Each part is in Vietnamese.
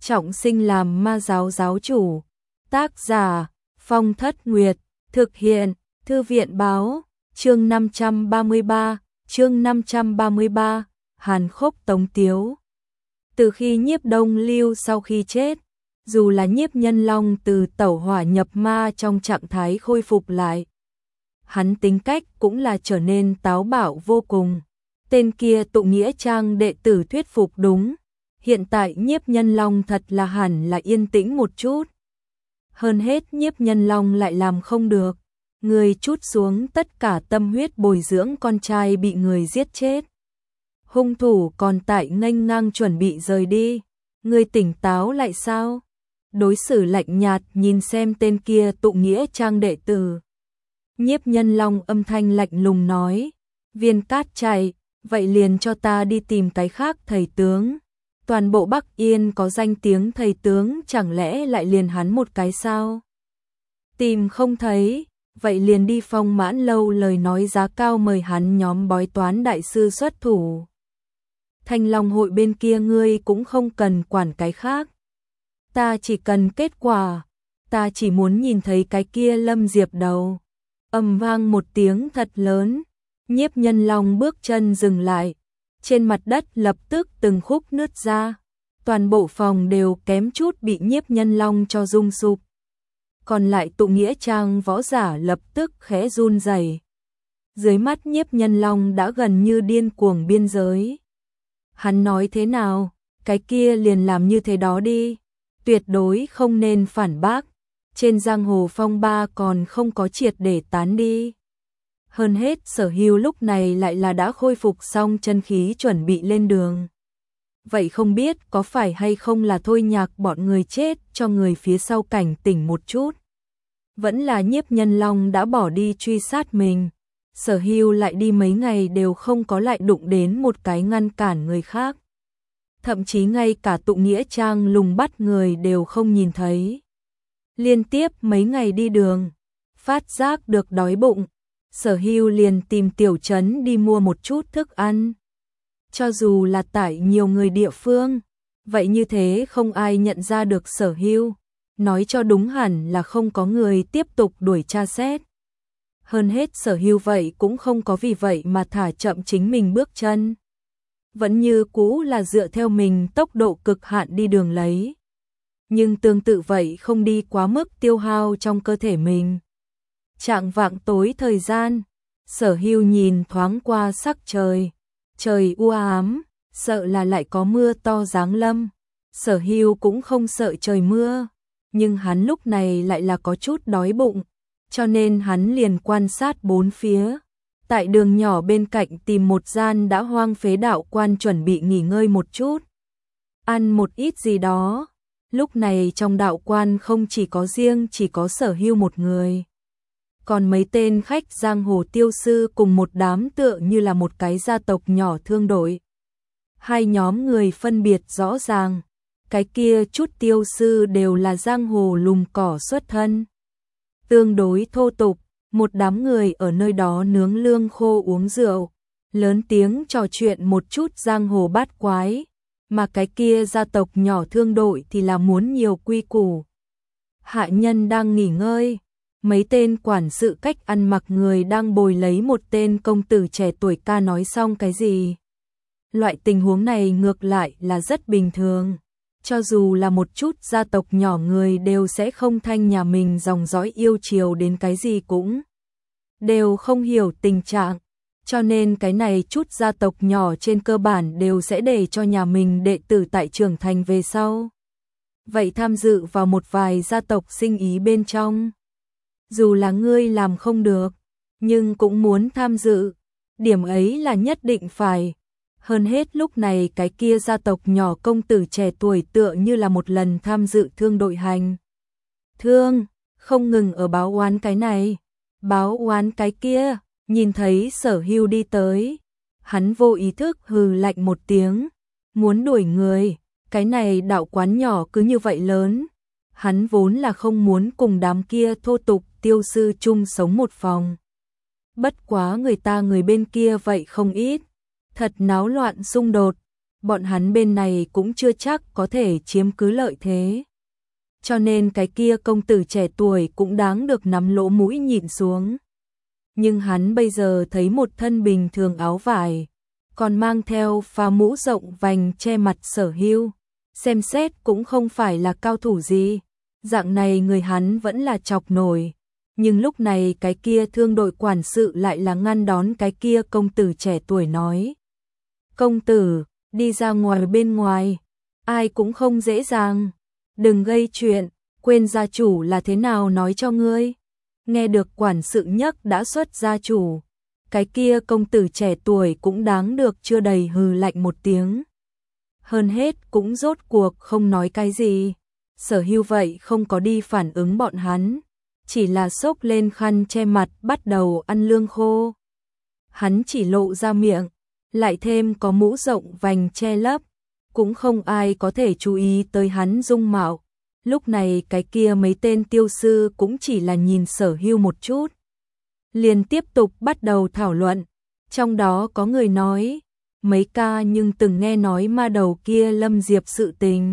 trọng sinh làm ma giáo giáo chủ. Tác giả Phong Thất Nguyệt. Thực hiện Thư viện Báo. Chương 533. Hàn Khốc Tống Tiếu. Từ khi Nhiếp Đông Lưu sau khi chết, dù là Nhiếp Nhân Long từ tẩu hỏa nhập ma trong trạng thái khôi phục lại, hắn tính cách cũng là trở nên táo bạo vô cùng. Tên kia tụ nghĩa trang đệ tử thuyết phục đúng, hiện tại Nhiếp Nhân Long thật là hẳn là yên tĩnh một chút. Hơn hết Nhiếp Nhân Long lại làm không được, người trút xuống tất cả tâm huyết bồi dưỡng con trai bị người giết chết. Hung thủ còn tại nghênh ngang chuẩn bị rời đi, người tỉnh táo lại sao? Đối xử lạnh nhạt nhìn xem tên kia tụ nghĩa trang đệ tử. Nhiếp Nhân Long âm thanh lạnh lùng nói, Viên Cát chạy, vậy liền cho ta đi tìm cái khác thầy tướng. Toàn bộ Bắc Yên có danh tiếng thầy tướng, chẳng lẽ lại liền hắn một cái sao? Tìm không thấy, vậy liền đi Phong Mãn Lâu lời nói giá cao mời hắn nhóm bói toán đại sư xuất thủ. Thanh Long hội bên kia ngươi cũng không cần quản cái khác. Ta chỉ cần kết quả, ta chỉ muốn nhìn thấy cái kia Lâm Diệp đầu. Ầm vang một tiếng thật lớn, Nhiếp Nhân Long bước chân dừng lại, trên mặt đất lập tức từng khúc nứt ra, toàn bộ phòng đều kém chút bị Nhiếp Nhân Long cho rung sụp. Còn lại tụ nghĩa trang võ giả lập tức khẽ run rẩy. Dưới mắt Nhiếp Nhân Long đã gần như điên cuồng biên giới. Hắn nói thế nào, cái kia liền làm như thế đó đi, tuyệt đối không nên phản bác. Trên giang hồ phong ba còn không có triệt để tán đi. Hơn hết Sở Hưu lúc này lại là đã khôi phục xong chân khí chuẩn bị lên đường. Vậy không biết có phải hay không là Thôi Nhạc bọn người chết cho người phía sau cảnh tỉnh một chút. Vẫn là Nhiếp Nhân Long đã bỏ đi truy sát mình. Sở Hưu lại đi mấy ngày đều không có lại đụng đến một cái ngăn cản người khác. Thậm chí ngay cả tụ nghĩa trang lùng bắt người đều không nhìn thấy. Liên tiếp mấy ngày đi đường, phát giác được đói bụng, Sở Hưu liền tìm tiểu trấn đi mua một chút thức ăn. Cho dù là tại nhiều người địa phương, vậy như thế không ai nhận ra được Sở Hưu, nói cho đúng hẳn là không có người tiếp tục đuổi tra xét. Hơn hết Sở Hưu vậy cũng không có vì vậy mà thả chậm chính mình bước chân. Vẫn như cũ là dựa theo mình tốc độ cực hạn đi đường lấy. Nhưng tương tự vậy không đi quá mức tiêu hao trong cơ thể mình. Chạng vạng tối thời gian, Sở Hưu nhìn thoáng qua sắc trời. Trời u ám, sợ là lại có mưa to giáng lâm. Sở Hưu cũng không sợ trời mưa, nhưng hắn lúc này lại là có chút đói bụng, cho nên hắn liền quan sát bốn phía. Tại đường nhỏ bên cạnh tìm một gian đã hoang phế đạo quan chuẩn bị nghỉ ngơi một chút, ăn một ít gì đó. Lúc này trong đạo quan không chỉ có Sở Hưu một người, còn mấy tên khách giang hồ tiêu sư cùng một đám tựa như là một cái gia tộc nhỏ thương đội. Hai nhóm người phân biệt rõ ràng, cái kia chút tiêu sư đều là giang hồ lùm cỏ xuất thân, tương đối thô tục. Một đám người ở nơi đó nướng lương khô uống rượu, lớn tiếng trò chuyện một chút giang hồ bát quái, mà cái kia gia tộc nhỏ thương đội thì là muốn nhiều quy củ. Hạ nhân đang nghỉ ngơi, mấy tên quản sự cách ăn mặc người đang bồi lấy một tên công tử trẻ tuổi ca nói xong cái gì. Loại tình huống này ngược lại là rất bình thường, cho dù là một chút gia tộc nhỏ người đều sẽ không thanh nhà mình dòng dõi yêu chiều đến cái gì cũng đều không hiểu tình trạng, cho nên cái này chút gia tộc nhỏ trên cơ bản đều sẽ để cho nhà mình đệ tử tại trưởng thành về sau. Vậy tham dự vào một vài gia tộc sinh ý bên trong. Dù là ngươi làm không được, nhưng cũng muốn tham dự, điểm ấy là nhất định phải. Hơn hết lúc này cái kia gia tộc nhỏ công tử trẻ tuổi tựa như là một lần tham dự thương đội hành. Thương, không ngừng ở báo oán cái này, báo oán cái kia, nhìn thấy Sở Hưu đi tới. Hắn vô ý thức hừ lạnh một tiếng, muốn đuổi người, cái này đạo quán nhỏ cứ như vậy lớn. Hắn vốn là không muốn cùng đám kia thô tục tiêu sư chung sống một phòng. Bất quá người bên kia vậy không ít, thật náo loạn xung đột, bọn hắn bên này cũng chưa chắc có thể chiếm cứ lợi thế. Cho nên cái kia công tử trẻ tuổi cũng đáng được nắm lỗ mũi nhịn xuống. Nhưng hắn bây giờ thấy một thân bình thường áo vải, còn mang theo phá mũ rộng vành che mặt Sở Hưu, xem xét cũng không phải là cao thủ gì, dạng này người hắn vẫn là chọc nổi. Nhưng lúc này cái kia thương đội quản sự lại là ngăn đón cái kia công tử trẻ tuổi nói: "Công tử, đi ra ngoài bên ngoài, ai cũng không dễ dàng, đừng gây chuyện, quên gia chủ là thế nào nói cho ngươi." Nghe được quản sự nhắc đã xuất gia chủ, cái kia công tử trẻ tuổi cũng đáng được chưa đầy hừ lạnh một tiếng. Hơn hết cũng rốt cuộc không nói cái gì. Sở Hưu vậy không có đi phản ứng bọn hắn, chỉ là xốc lên khăn che mặt bắt đầu ăn lương khô. Hắn chỉ lộ ra miệng, lại thêm có mũ rộng vành che lấp, cũng không ai có thể chú ý tới hắn dung mạo. Lúc này cái kia mấy tên tiêu sư cũng chỉ là nhìn Sở Hưu một chút, liền tiếp tục bắt đầu thảo luận. Trong đó có người nói, mấy ca nhưng từng nghe nói ma đầu kia Lâm Diệp sự tình.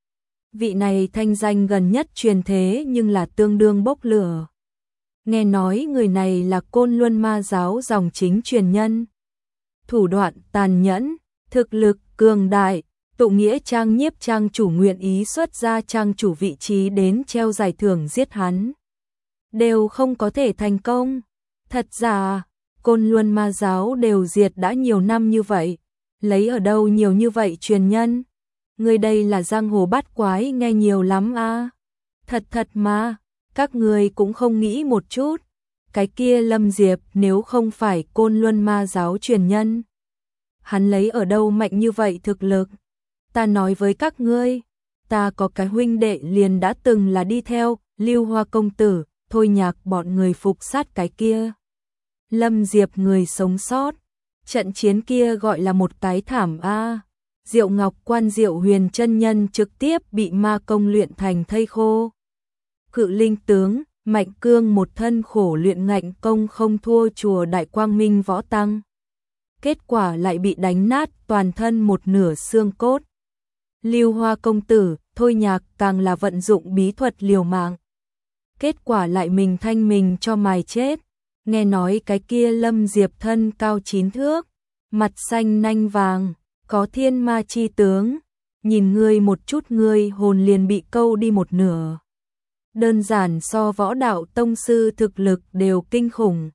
Vị này thanh danh gần nhất truyền thế nhưng là tương đương bốc lửa. Nghe nói người này là Côn Luân Ma giáo dòng chính truyền nhân. Thủ đoạn tàn nhẫn, thực lực cường đại, tụ nghĩa trang nhiếp trang chủ nguyện ý xuất ra trang chủ vị trí đến treo giải thưởng giết hắn, đều không có thể thành công. Thật ra, Côn Luân Ma giáo đều diệt đã nhiều năm như vậy, lấy ở đâu nhiều như vậy truyền nhân? Người đây là giang hồ bát quái nghe nhiều lắm a. Thật mà, các người cũng không nghĩ một chút, cái kia Lâm Diệp nếu không phải Côn Luân Ma giáo truyền nhân, hắn lấy ở đâu mạnh như vậy thực lực? Ta nói với các ngươi, ta có cái huynh đệ liền đã từng là đi theo Lưu Hoa công tử, Thôi Nhạc bọn người phục sát cái kia Lâm Diệp người sống sót. Trận chiến kia gọi là một cái thảm a. Diệu Ngọc Quan Diệu Huyền chân nhân trực tiếp bị ma công luyện thành thây khô. Cự Linh tướng Mạnh Cương một thân khổ luyện ngạnh công không thua chùa Đại Quang Minh võ tăng, kết quả lại bị đánh nát toàn thân một nửa xương cốt. Lưu Hoa công tử, Thôi Nhạc càng là vận dụng bí thuật liều mạng, kết quả lại mình thanh mình cho mài chết. Nghe nói cái kia Lâm Diệp thân cao 9 thước, mặt xanh nanh vàng, có thiên ma chi tướng, nhìn ngươi một chút ngươi hồn liền bị câu đi một nửa. Đơn giản so võ đạo tông sư thực lực đều kinh khủng.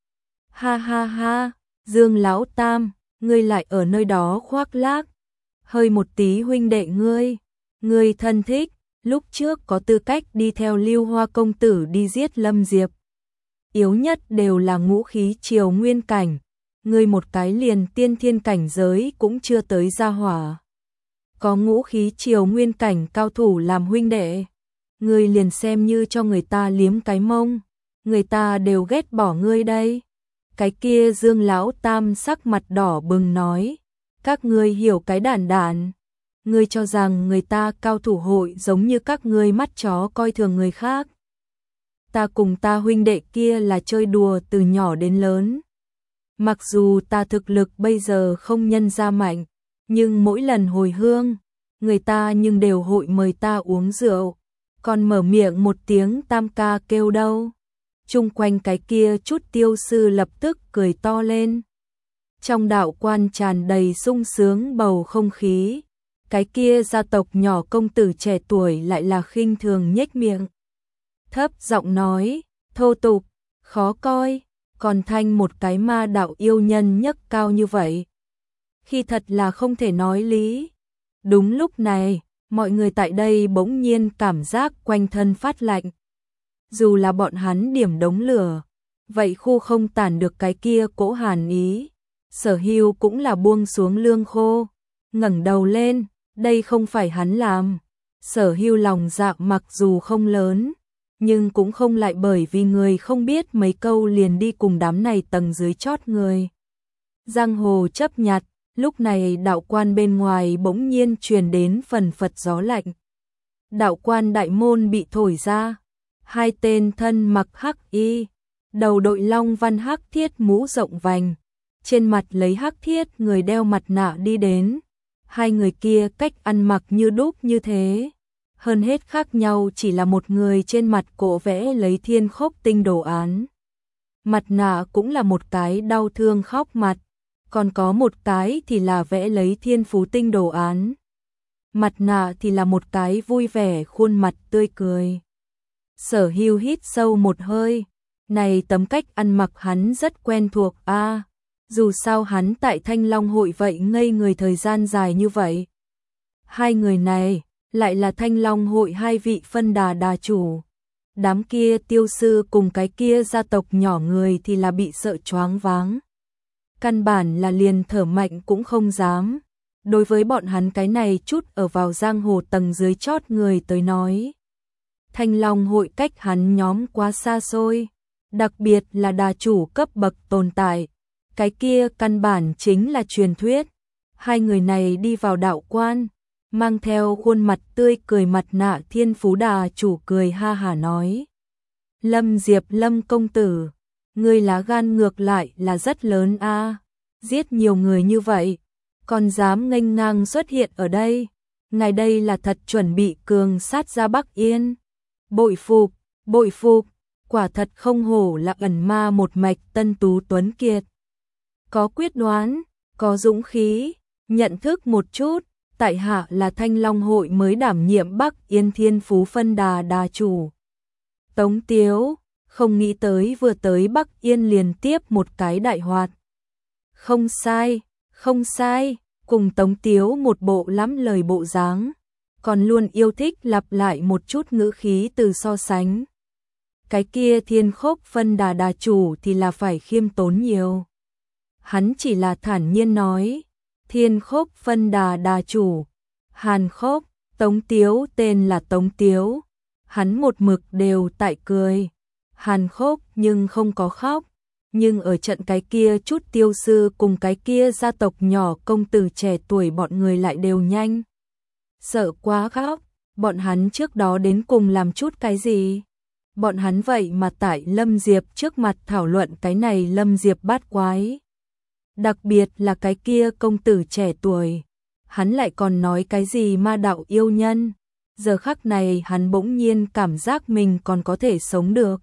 Ha ha ha, Dương Lão Tam, ngươi lại ở nơi đó khoác lác, hơi một tí huynh đệ ngươi thân thích, lúc trước có tư cách đi theo Lưu Hoa công tử đi giết Lâm Diệp. Yếu nhất đều là ngũ khí triều nguyên cảnh, ngươi một cái liền tiên thiên cảnh giới cũng chưa tới gia hỏa. Có ngũ khí triều nguyên cảnh cao thủ làm huynh đệ, ngươi liền xem như cho người ta liếm cái mông, người ta đều ghét bỏ ngươi đây. Cái kia Dương Lão Tam sắc mặt đỏ bừng nói, các ngươi hiểu cái đản, ngươi cho rằng người ta cao thủ hội giống như các ngươi mắt chó coi thường người khác. Ta cùng ta huynh đệ kia là chơi đùa từ nhỏ đến lớn. Mặc dù ta thực lực bây giờ không nhân ra mạnh, nhưng mỗi lần hồi hương, người ta nhưng đều hội mời ta uống rượu, còn mở miệng một tiếng tam ca kêu đâu. Chung quanh cái kia chút tiêu sư lập tức cười to lên. Trong đạo quan tràn đầy sung sướng bầu không khí, cái kia gia tộc nhỏ công tử trẻ tuổi lại là khinh thường nhếch miệng, thấp giọng nói, thô tục, khó coi, còn thanh một cái ma đạo yêu nhân nhấc cao như vậy. Khi thật là không thể nói lý. Đúng lúc này, mọi người tại đây bỗng nhiên cảm giác quanh thân phát lạnh. Dù là bọn hắn điểm đống lửa, vậy khu không tản được cái kia cỗ hàn ý. Sở Hưu cũng là buông xuống lương khô, ngẩng đầu lên, đây không phải hắn làm. Sở Hưu lòng dạ mặc dù không lớn, nhưng cũng không lại bởi vì người không biết mấy câu liền đi cùng đám này tầng dưới chót người. Giang hồ chấp nhặt, lúc này đạo quan bên ngoài bỗng nhiên truyền đến phần phật gió lạnh. Đạo quan đại môn bị thổi ra, hai tên thân mặc hắc y, đầu đội long văn hắc thiết mũ rộng vành, trên mặt lấy hắc thiết người đeo mặt nạ đi đến. Hai người kia cách ăn mặc như đúc như thế. Hơn hết khác nhau chỉ là một người trên mặt cổ vẽ lấy thiên khốc tinh đồ án. Mặt nạ cũng là một cái đau thương khóc mặt, còn có một cái thì là vẽ lấy thiên phú tinh đồ án. Mặt nạ thì là một cái vui vẻ khuôn mặt tươi cười. Sở Hưu hít sâu một hơi, này tấm cách ăn mặc hắn rất quen thuộc a. Dù sao hắn tại Thanh Long hội vậy ngây người thời gian dài như vậy. Hai người này lại là Thanh Long hội hai vị phân đà đà chủ. Đám kia tiêu sư cùng cái kia gia tộc nhỏ người thì là bị sợ choáng váng. Căn bản là liền thở mạnh cũng không dám. Đối với bọn hắn cái này chút ở vào giang hồ tầng dưới chót người tới nói. Thanh Long hội cách hắn nhóm quá xa xôi. Đặc biệt là đà chủ cấp bậc tồn tại. Cái kia căn bản chính là truyền thuyết. Hai người này đi vào đạo quan, mang theo khuôn mặt tươi cười mặt nạ thiên phú đà chủ cười ha hả nói. Lâm Diệp Lâm công tử, ngươi lá gan ngược lại là rất lớn a, giết nhiều người như vậy, còn dám nghênh ngang xuất hiện ở đây. Ngài đây là thật chuẩn bị cường sát ra Bắc Yên. Bội phục, quả thật không hổ là ẩn ma một mạch tân tú tuấn kiệt. Có quyết đoán, có dũng khí, nhận thức một chút, tại hạ là Thanh Long hội mới đảm nhiệm Bắc Yên thiên phú phân đà đà chủ. Tống Tiếu, không nghĩ tới vừa tới Bắc Yên liền tiếp một cái đại hoạt. Không sai, cùng Tống Tiếu một bộ lắm lời bộ dáng, còn luôn yêu thích lặp lại một chút ngữ khí từ so sánh. Cái kia thiên khốc phân đà đà chủ thì là phải khiêm tốn nhiều. Hắn chỉ là thản nhiên nói, thiên khốc phân đà đà chủ, Hàn Khốc, Tống Tiếu tên là Tống Tiếu. Hắn một mực đều tại cười, Hàn Khốc nhưng không có khóc. Nhưng ở trận cái kia chút tiêu sư cùng cái kia gia tộc nhỏ công tử trẻ tuổi bọn người lại đều nhanh sợ quá khóc. Bọn hắn trước đó đến cùng làm chút cái gì? Bọn hắn vậy mà tại Lâm Diệp trước mặt thảo luận cái này Lâm Diệp bát quái. Đặc biệt là cái kia công tử trẻ tuổi, hắn lại còn nói cái gì ma đạo yêu nhân. Giờ khắc này hắn bỗng nhiên cảm giác mình còn có thể sống được,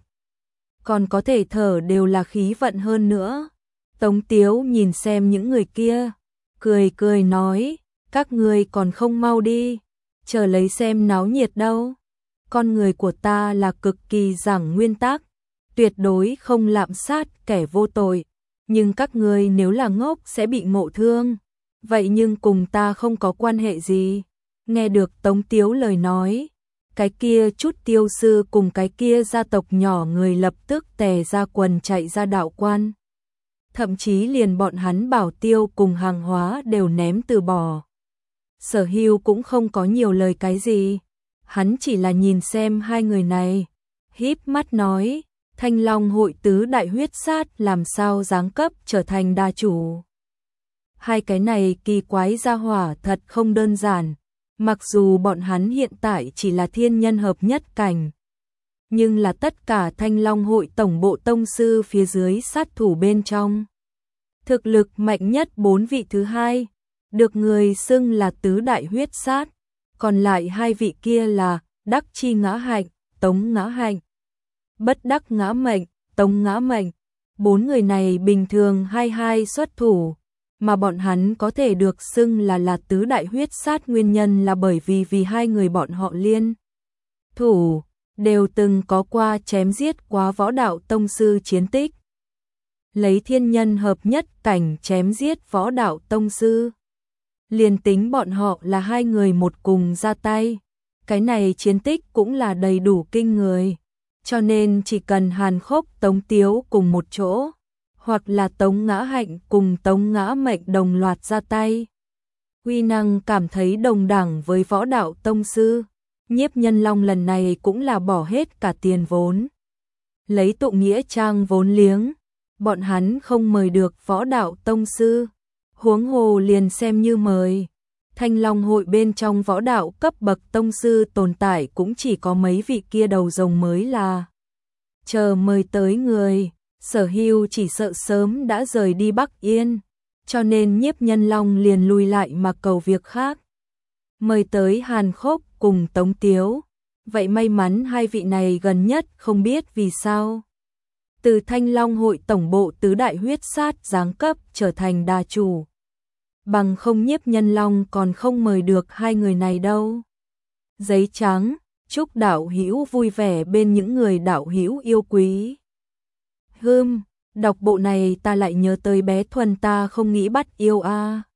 còn có thể thở đều là khí vận hơn nữa. Tống Tiếu nhìn xem những người kia, cười nói, các ngươi còn không mau đi, chờ lấy xem náo nhiệt đâu. Con người của ta là cực kỳ giảng nguyên tắc, tuyệt đối không lạm sát kẻ vô tội. Nhưng các ngươi nếu là ngốc sẽ bị ngộ thương, vậy nhưng cùng ta không có quan hệ gì. Nghe được Tống Tiếu lời nói, cái kia chút tiêu sư cùng cái kia gia tộc nhỏ người lập tức tè ra quần chạy ra đạo quan. Thậm chí liền bọn hắn bảo tiêu cùng hàng hóa đều ném từ bỏ. Sở Hưu cũng không có nhiều lời cái gì, hắn chỉ là nhìn xem hai người này, híp mắt nói, Thanh Long hội tứ đại huyết sát làm sao giáng cấp trở thành đa chủ. Hai cái này kỳ quái gia hỏa thật không đơn giản, mặc dù bọn hắn hiện tại chỉ là thiên nhân hợp nhất cảnh, nhưng là tất cả Thanh Long hội tổng bộ tông sư phía dưới sát thủ bên trong. Thực lực mạnh nhất 4 vị thứ hai, được người xưng là tứ đại huyết sát, còn lại hai vị kia là Đắc Chi ngã hạnh, Tống ngã hạnh, Bất Đắc ngã mệnh, Tống ngã mệnh. 4 người này bình thường hai xuất thủ, mà bọn hắn có thể được xưng là tứ đại huyết sát nguyên nhân là bởi vì hai người bọn họ liên thủ đều từng có qua chém giết quá võ đạo tông sư chiến tích. Lấy thiên nhân hợp nhất cảnh chém giết võ đạo tông sư. Liền tính bọn họ là hai người một cùng ra tay, cái này chiến tích cũng là đầy đủ kinh người. Cho nên chỉ cần Hàn Khốc Tống Tiếu cùng một chỗ, hoặc là Tống ngã hạnh cùng Tống ngã mệnh đồng loạt ra tay, uy năng cảm thấy đồng đẳng với võ đạo tông sư. Nhiếp Nhân Long lần này cũng là bỏ hết cả tiền vốn, lấy tụ nghĩa trang vốn liếng, bọn hắn không mời được võ đạo tông sư, huống hồ liền xem như mời. Thanh Long hội bên trong võ đạo cấp bậc tông sư tồn tại cũng chỉ có mấy vị kia đầu rồng mới là chờ mời tới người. Sở Hưu chỉ sợ sớm đã rời đi Bắc Yên, cho nên Nhiếp Nhân Long liền lùi lại mà cầu việc khác. Mời tới Hàn Khốc cùng Tống Tiếu. Vậy may mắn hai vị này gần nhất không biết vì sao. Từ Thanh Long hội tổng bộ tứ đại huyết sát giáng cấp trở thành đà chủ. Bằng không Nhiếp Nhân Long còn không mời được hai người này đâu. Giấy trắng, chúc đạo hữu vui vẻ bên những người đạo hữu yêu quý. Đọc bộ này ta lại nhớ tới bé Thuần ta không nghĩ bắt yêu a.